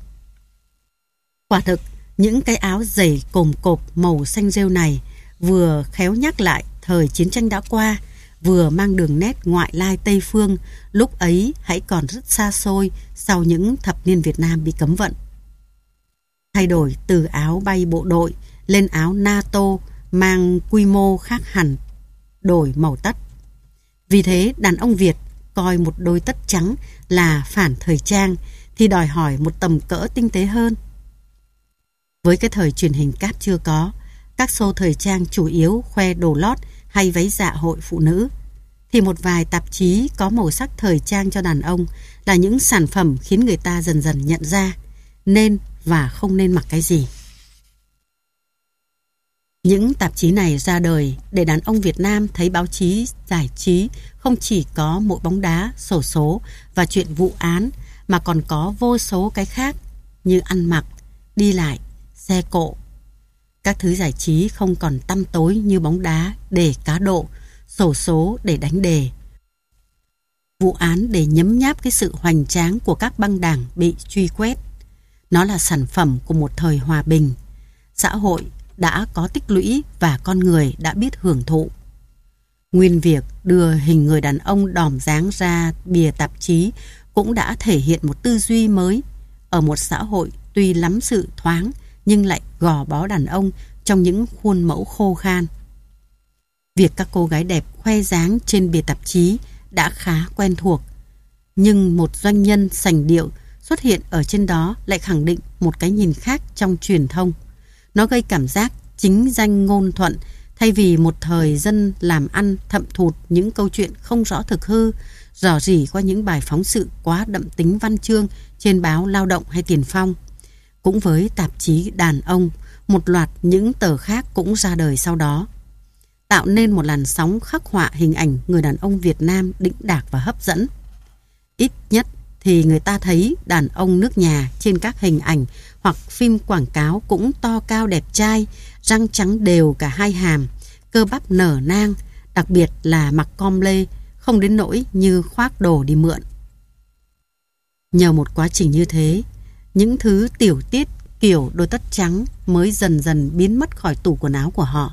Quả thực, những cái áo dày cồm cộp màu xanh rêu này vừa khéo nhắc lại thời chiến tranh đã qua, vừa mang đường nét ngoại lai Tây phương lúc ấy hãy còn rất xa xôi sau những thập niên Việt Nam bị cấm vận. Thay đổi từ áo bay bộ đội lên áo NATO mang quy mô khác hẳn, đổi màu tất. Vì thế đàn ông Việt coi một đôi tất trắng là phản thời trang thì đòi hỏi một tầm cỡ tinh tế hơn. Với cái thời truyền hình cáp chưa có, các show thời trang chủ yếu khoe đồ lót hay váy dạ hội phụ nữ, thì một vài tạp chí có màu sắc thời trang cho đàn ông là những sản phẩm khiến người ta dần dần nhận ra nên và không nên mặc cái gì. Những tạp chí này ra đời để đàn ông Việt Nam thấy báo chí giải trí không chỉ có mỗi bóng đá, xổ số và chuyện vụ án, mà còn có vô số cái khác như ăn mặc, đi lại, xe cộ. Các thứ giải trí không còn tăm tối như bóng đá để cá độ, xổ số để đánh đề, vụ án để nhấm nháp cái sự hoành tráng của các băng đảng bị truy quét. Nó là sản phẩm của một thời hòa bình. Xã hội đã có tích lũy và con người đã biết hưởng thụ. Nguyên việc đưa hình người đàn ông đỏm dáng ra bìa tạp chí cũng đã thể hiện một tư duy mới ở một xã hội tuy lắm sự thoáng nhưng lại gò bó đàn ông trong những khuôn mẫu khô khan. Việc các cô gái đẹp khoe dáng trên bìa tạp chí đã khá quen thuộc, nhưng một doanh nhân sành điệu xuất hiện ở trên đó lại khẳng định một cái nhìn khác trong truyền thông. Nó gây cảm giác chính danh ngôn thuận, thay vì một thời dân làm ăn thậm thụt những câu chuyện không rõ thực hư, rò rỉ qua những bài phóng sự quá đậm tính văn chương trên báo Lao động hay Tiền Phong. Cũng với tạp chí đàn ông, một loạt những tờ khác cũng ra đời sau đó, tạo nên một làn sóng khắc họa hình ảnh người đàn ông Việt Nam đĩnh đạc và hấp dẫn. Ít nhất thì người ta thấy đàn ông nước nhà trên các hình ảnh hoặc phim quảng cáo cũng to cao đẹp trai, răng trắng đều cả hai hàm, cơ bắp nở nang, đặc biệt là mặc com lê, không đến nỗi như khoác đồ đi mượn. Nhờ một quá trình như thế, những thứ tiểu tiết kiểu đôi tất trắng mới dần dần biến mất khỏi tủ quần áo của họ.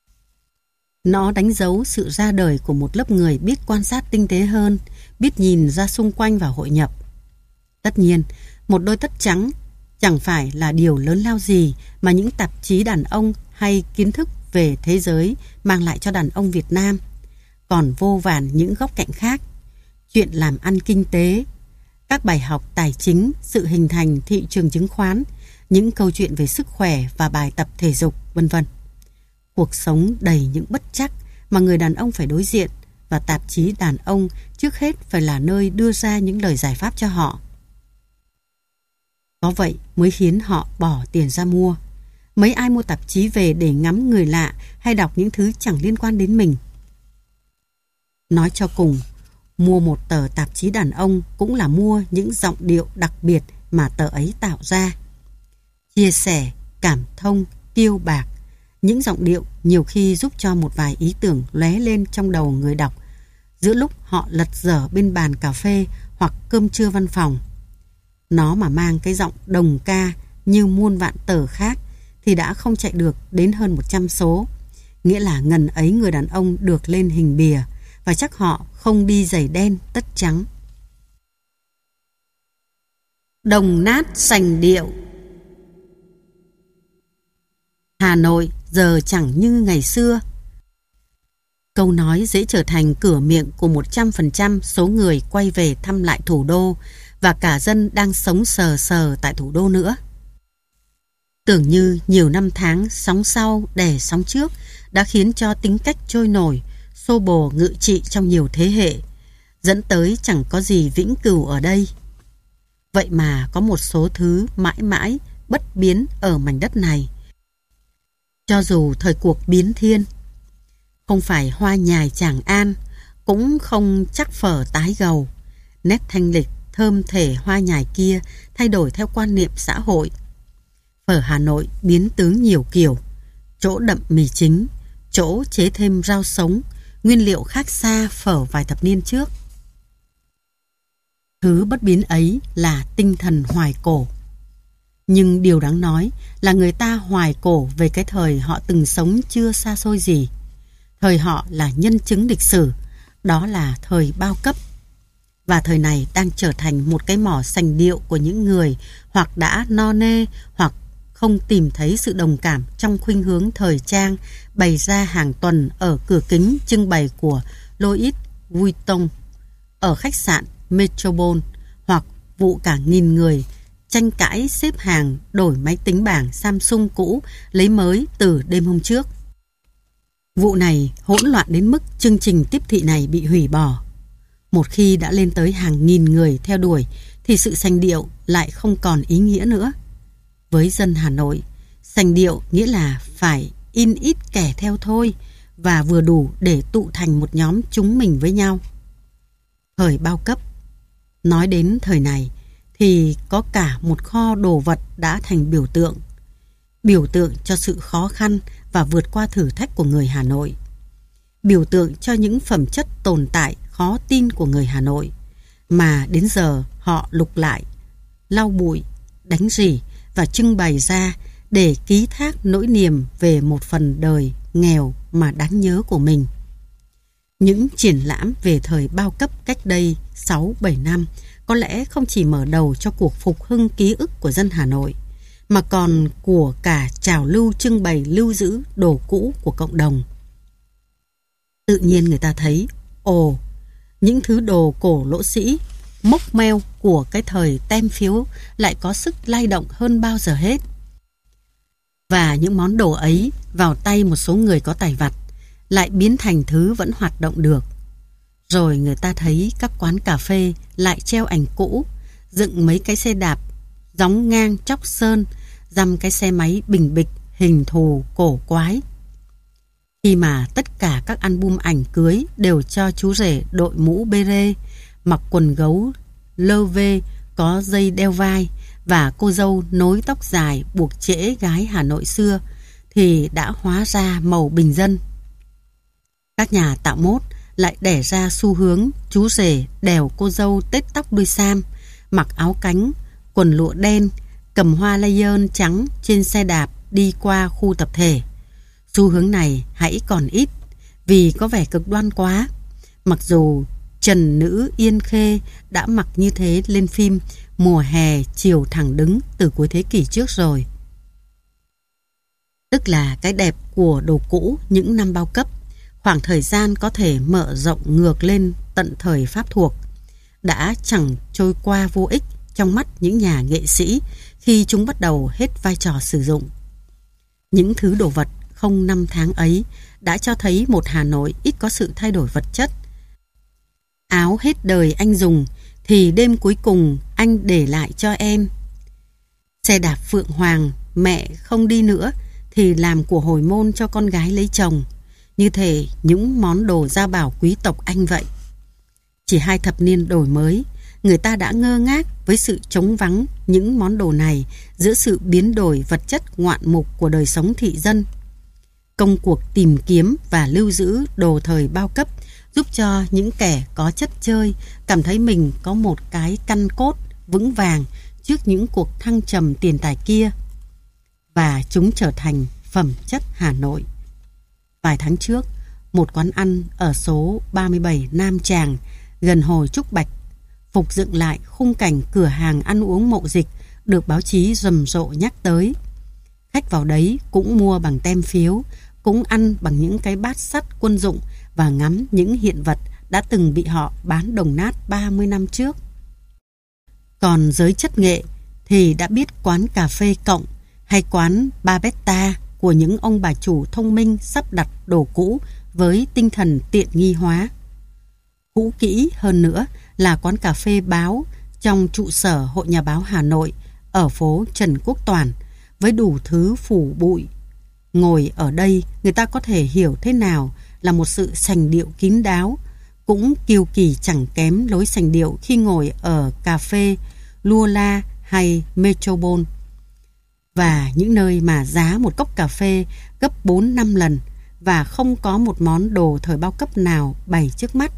Nó đánh dấu sự ra đời của một lớp người biết quan sát tinh tế hơn, biết nhìn ra xung quanh và hội nhập. Tất nhiên, một đôi tất trắng chẳng phải là điều lớn lao gì mà những tạp chí đàn ông hay kiến thức về thế giới mang lại cho đàn ông Việt Nam. Còn vô vàn những góc cạnh khác, chuyện làm ăn kinh tế, các bài học tài chính, sự hình thành thị trường chứng khoán, những câu chuyện về sức khỏe và bài tập thể dục, vân vân. Cuộc sống đầy những bất trắc mà người đàn ông phải đối diện và tạp chí đàn ông trước hết phải là nơi đưa ra những lời giải pháp cho họ. Có vậy mới khiến họ bỏ tiền ra mua. Mấy ai mua tạp chí về để ngắm người lạ hay đọc những thứ chẳng liên quan đến mình. Nói cho cùng, mua một tờ tạp chí đàn ông cũng là mua những giọng điệu đặc biệt mà tờ ấy tạo ra. Chia sẻ, cảm thông, kiêu bạc, những giọng điệu nhiều khi giúp cho một vài ý tưởng lóe lên trong đầu người đọc giữa lúc họ lật dở bên bàn cà phê hoặc cơm trưa văn phòng. Nó mà mang cái giọng đồng ca như muôn vạn tờ khác thì đã không chạy được đến hơn một trăm số. Nghĩa là ngần ấy người đàn ông được lên hình bìa và chắc họ không đi giày đen tất trắng. Đồng nát sành điệu. Hà Nội giờ chẳng như ngày xưa. Câu nói dễ trở thành cửa miệng của một trăm phần trăm số người quay về thăm lại thủ đô và cả dân đang sống sờ sờ tại thủ đô nữa. Tưởng như nhiều năm tháng sóng sau đè sóng trước đã khiến cho tính cách trôi nổi, xô bồ ngự trị trong nhiều thế hệ, dẫn tới chẳng có gì vĩnh cửu ở đây. Vậy mà có một số thứ mãi mãi bất biến ở mảnh đất này. Cho dù thời cuộc biến thiên, không phải hoa nhài Tràng An, cũng không chắc phở tái gầu, nét thanh lịch thơm thể hoa nhài kia thay đổi theo quan niệm xã hội. Phở Hà Nội biến tướng nhiều kiểu, chỗ đậm mì chính, chỗ chế thêm rau sống, nguyên liệu khác xa phở vài thập niên trước. Thứ bất biến ấy là tinh thần hoài cổ. Nhưng điều đáng nói là người ta hoài cổ về cái thời họ từng sống chưa xa xôi gì. Thời họ là nhân chứng lịch sử, đó là thời bao cấp. Và thời này đang trở thành một cái mỏ sành điệu của những người hoặc đã no nê hoặc không tìm thấy sự đồng cảm trong khuynh hướng thời trang bày ra hàng tuần ở cửa kính trưng bày của Louis Vuitton, ở khách sạn Metropole, hoặc vụ cả nghìn người tranh cãi xếp hàng đổi máy tính bảng Samsung cũ lấy mới từ đêm hôm trước. Vụ này hỗn loạn đến mức chương trình tiếp thị này bị hủy bỏ. Một khi đã lên tới hàng nghìn người theo đuổi thì sự sành điệu lại không còn ý nghĩa nữa. Với dân Hà Nội, sành điệu nghĩa là phải in ít kẻ theo thôi và vừa đủ để tụ thành một nhóm chúng mình với nhau. Thời bao cấp. Nói đến thời này thì có cả một kho đồ vật đã thành biểu tượng. Biểu tượng cho sự khó khăn và vượt qua thử thách của người Hà Nội. Biểu tượng cho những phẩm chất tồn tại khó tin của người Hà Nội mà đến giờ họ lục lại, lau bụi, đánh rỉ và trưng bày ra để ký thác nỗi niềm về một phần đời nghèo mà đáng nhớ của mình. Những triển lãm về thời bao cấp cách đây sáu bảy năm có lẽ không chỉ mở đầu cho cuộc phục hưng ký ức của dân Hà Nội, mà còn của cả trào lưu trưng bày lưu giữ đồ cũ của cộng đồng. Tự nhiên người ta thấy, ồ, những thứ đồ cổ lỗ sĩ, mốc meo của cái thời tem phiếu lại có sức lay động hơn bao giờ hết. Và những món đồ ấy vào tay một số người có tài vặt lại biến thành thứ vẫn hoạt động được. Rồi người ta thấy các quán cà phê lại treo ảnh cũ, dựng mấy cái xe đạp gióng ngang chóc sơn, dăm cái xe máy bình bịch hình thù cổ quái. Khi mà tất cả các album ảnh cưới đều cho chú rể đội mũ bê rê, mặc quần gấu lơ vê có dây đeo vai và cô dâu nối tóc dài buộc trễ gái Hà Nội xưa thì đã hóa ra màu bình dân. Các nhà tạo mốt lại đẻ ra xu hướng chú rể đèo cô dâu tết tóc đuôi sam, mặc áo cánh, quần lụa đen, cầm hoa layer trắng trên xe đạp đi qua khu tập thể. Xu hướng này hãy còn ít vì có vẻ cực đoan quá, mặc dù Trần Nữ Yên Khê đã mặc như thế lên phim Mùa hè chiều thẳng đứng từ cuối thế kỷ trước rồi. Tức là cái đẹp của đồ cũ những năm bao cấp, khoảng thời gian có thể mở rộng ngược lên tận thời Pháp thuộc, đã chẳng trôi qua vô ích trong mắt những nhà nghệ sĩ khi chúng bắt đầu hết vai trò sử dụng. Những thứ đồ vật không năm tháng ấy đã cho thấy một Hà Nội ít có sự thay đổi vật chất, Áo hết đời anh dùng thì đêm cuối cùng anh để lại cho em. Xe đạp Phượng Hoàng mẹ không đi nữa thì làm của hồi môn cho con gái lấy chồng, như thể những món đồ gia bảo quý tộc anh vậy. Chỉ hai thập niên đổi mới, người ta đã ngơ ngác với sự trống vắng những món đồ này giữa sự biến đổi vật chất ngoạn mục của đời sống thị dân. Công cuộc tìm kiếm và lưu giữ đồ thời bao cấp giúp cho những kẻ có chất chơi cảm thấy mình có một cái căn cốt vững vàng trước những cuộc thăng trầm tiền tài kia, và chúng trở thành phẩm chất Hà Nội. Vài tháng trước, một quán ăn ở số ba mươi bảy Nam Tràng gần hồ Trúc Bạch phục dựng lại khung cảnh cửa hàng ăn uống Mậu Dịch được báo chí rầm rộ nhắc tới. Khách vào đấy cũng mua bằng tem phiếu, cũng ăn bằng những cái bát sắt quân dụng và ngắm những hiện vật đã từng bị họ bán đồng nát ba mươi năm trước. Còn giới chất nghệ thì đã biết quán cà phê Cộng hay quán Babetta của những ông bà chủ thông minh sắp đặt đồ cũ với tinh thần tiện nghi hóa. Cũ kỹ hơn nữa là quán cà phê Báo trong trụ sở Hội Nhà báo Hà Nội ở phố Trần Quốc Toản với đủ thứ phủ bụi. Ngồi ở đây người ta có thể hiểu thế nào là một sự sành điệu kín đáo, cũng kiêu kỳ chẳng kém lối sành điệu khi ngồi ở cà phê Lua La hay Metropole, và những nơi mà giá một cốc cà phê gấp bốn năm lần và không có một món đồ thời bao cấp nào bày trước mắt.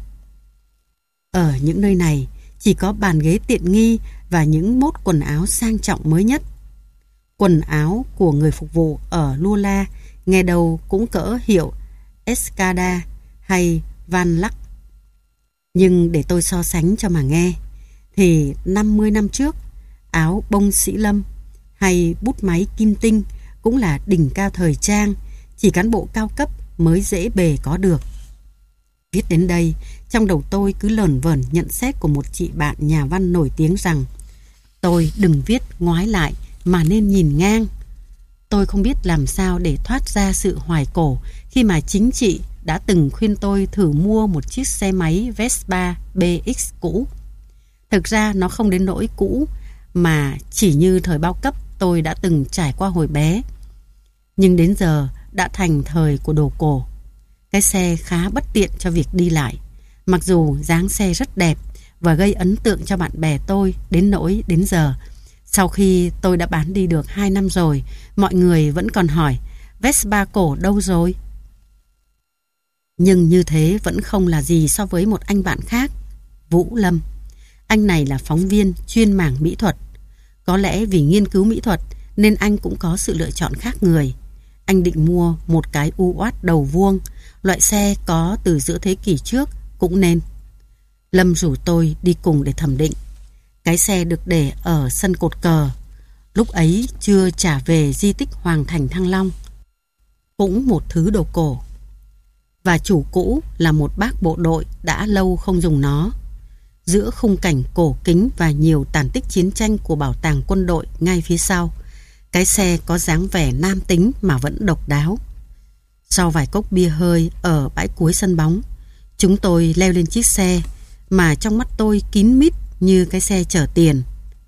Ở những nơi này chỉ có bàn ghế tiện nghi và những mốt quần áo sang trọng mới nhất. Quần áo của người phục vụ ở Lua La nghe đầu cũng cỡ hiệu Escada hay Van Lắc. Nhưng để tôi so sánh cho mà nghe, thì năm mươi năm trước, áo bông Sĩ Lâm hay bút máy Kim Tinh cũng là đỉnh cao thời trang, chỉ cán bộ cao cấp mới dễ bề có được. Viết đến đây, trong đầu tôi cứ lởn vởn nhận xét của một chị bạn nhà văn nổi tiếng rằng tôi đừng viết ngoái lại mà nên nhìn ngang. Tôi không biết làm sao để thoát ra sự hoài cổ khi mà chính chị đã từng khuyên tôi thử mua một chiếc xe máy Vespa bê ích cũ. Thực ra nó không đến nỗi cũ, mà chỉ như thời bao cấp tôi đã từng trải qua hồi bé. Nhưng đến giờ đã thành thời của đồ cổ. Cái xe khá bất tiện cho việc đi lại, mặc dù dáng xe rất đẹp và gây ấn tượng cho bạn bè tôi đến nỗi đến giờ, sau khi tôi đã bán đi được hai năm rồi, mọi người vẫn còn hỏi Vespa cổ đâu rồi? Nhưng như thế vẫn không là gì so với một anh bạn khác, Vũ Lâm. Anh này là phóng viên chuyên mảng mỹ thuật. Có lẽ vì nghiên cứu mỹ thuật nên anh cũng có sự lựa chọn khác người. Anh định mua một cái u oát đầu vuông, loại xe có từ giữa thế kỷ trước cũng nên. Lâm rủ tôi đi cùng để thẩm định. Cái xe được để ở sân cột cờ, lúc ấy chưa trả về di tích Hoàng Thành Thăng Long. Cũng một thứ đồ cổ. Và chủ cũ là một bác bộ đội đã lâu không dùng nó. Giữa khung cảnh cổ kính và nhiều tàn tích chiến tranh của bảo tàng quân đội ngay phía sau, cái xe có dáng vẻ nam tính mà vẫn độc đáo. Sau vài cốc bia hơi ở bãi cuối sân bóng, chúng tôi leo lên chiếc xe mà trong mắt tôi kín mít như cái xe chở tiền.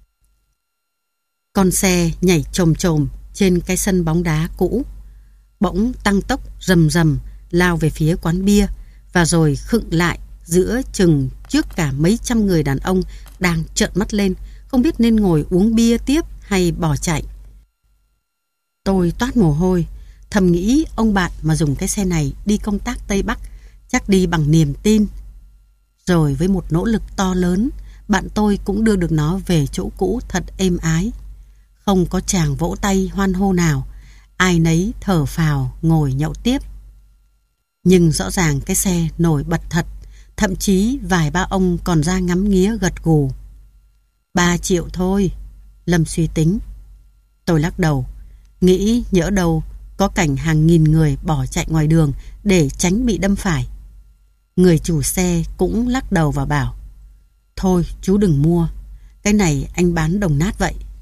Con xe nhảy chồm chồm trên cái sân bóng đá cũ, bỗng tăng tốc rầm rầm lao về phía quán bia và rồi khựng lại giữa chừng trước cả mấy trăm người đàn ông đang trợn mắt lên, không biết nên ngồi uống bia tiếp hay bỏ chạy. Tôi toát mồ hôi, thầm nghĩ ông bạn mà dùng cái xe này đi công tác Tây Bắc chắc đi bằng niềm tin. Rồi với một nỗ lực to lớn, bạn tôi cũng đưa được nó về chỗ cũ thật êm ái. Không có chàng vỗ tay hoan hô nào, ai nấy thở phào ngồi nhậu tiếp. Nhưng rõ ràng cái xe nổi bật thật, thậm chí vài ba ông còn ra ngắm nghía gật gù. Ba triệu thôi, Lâm suy tính. Tôi lắc đầu, nghĩ nhỡ đâu có cảnh hàng nghìn người bỏ chạy ngoài đường để tránh bị đâm phải. Người chủ xe cũng lắc đầu và bảo, thôi chú đừng mua, cái này anh bán đồng nát vậy.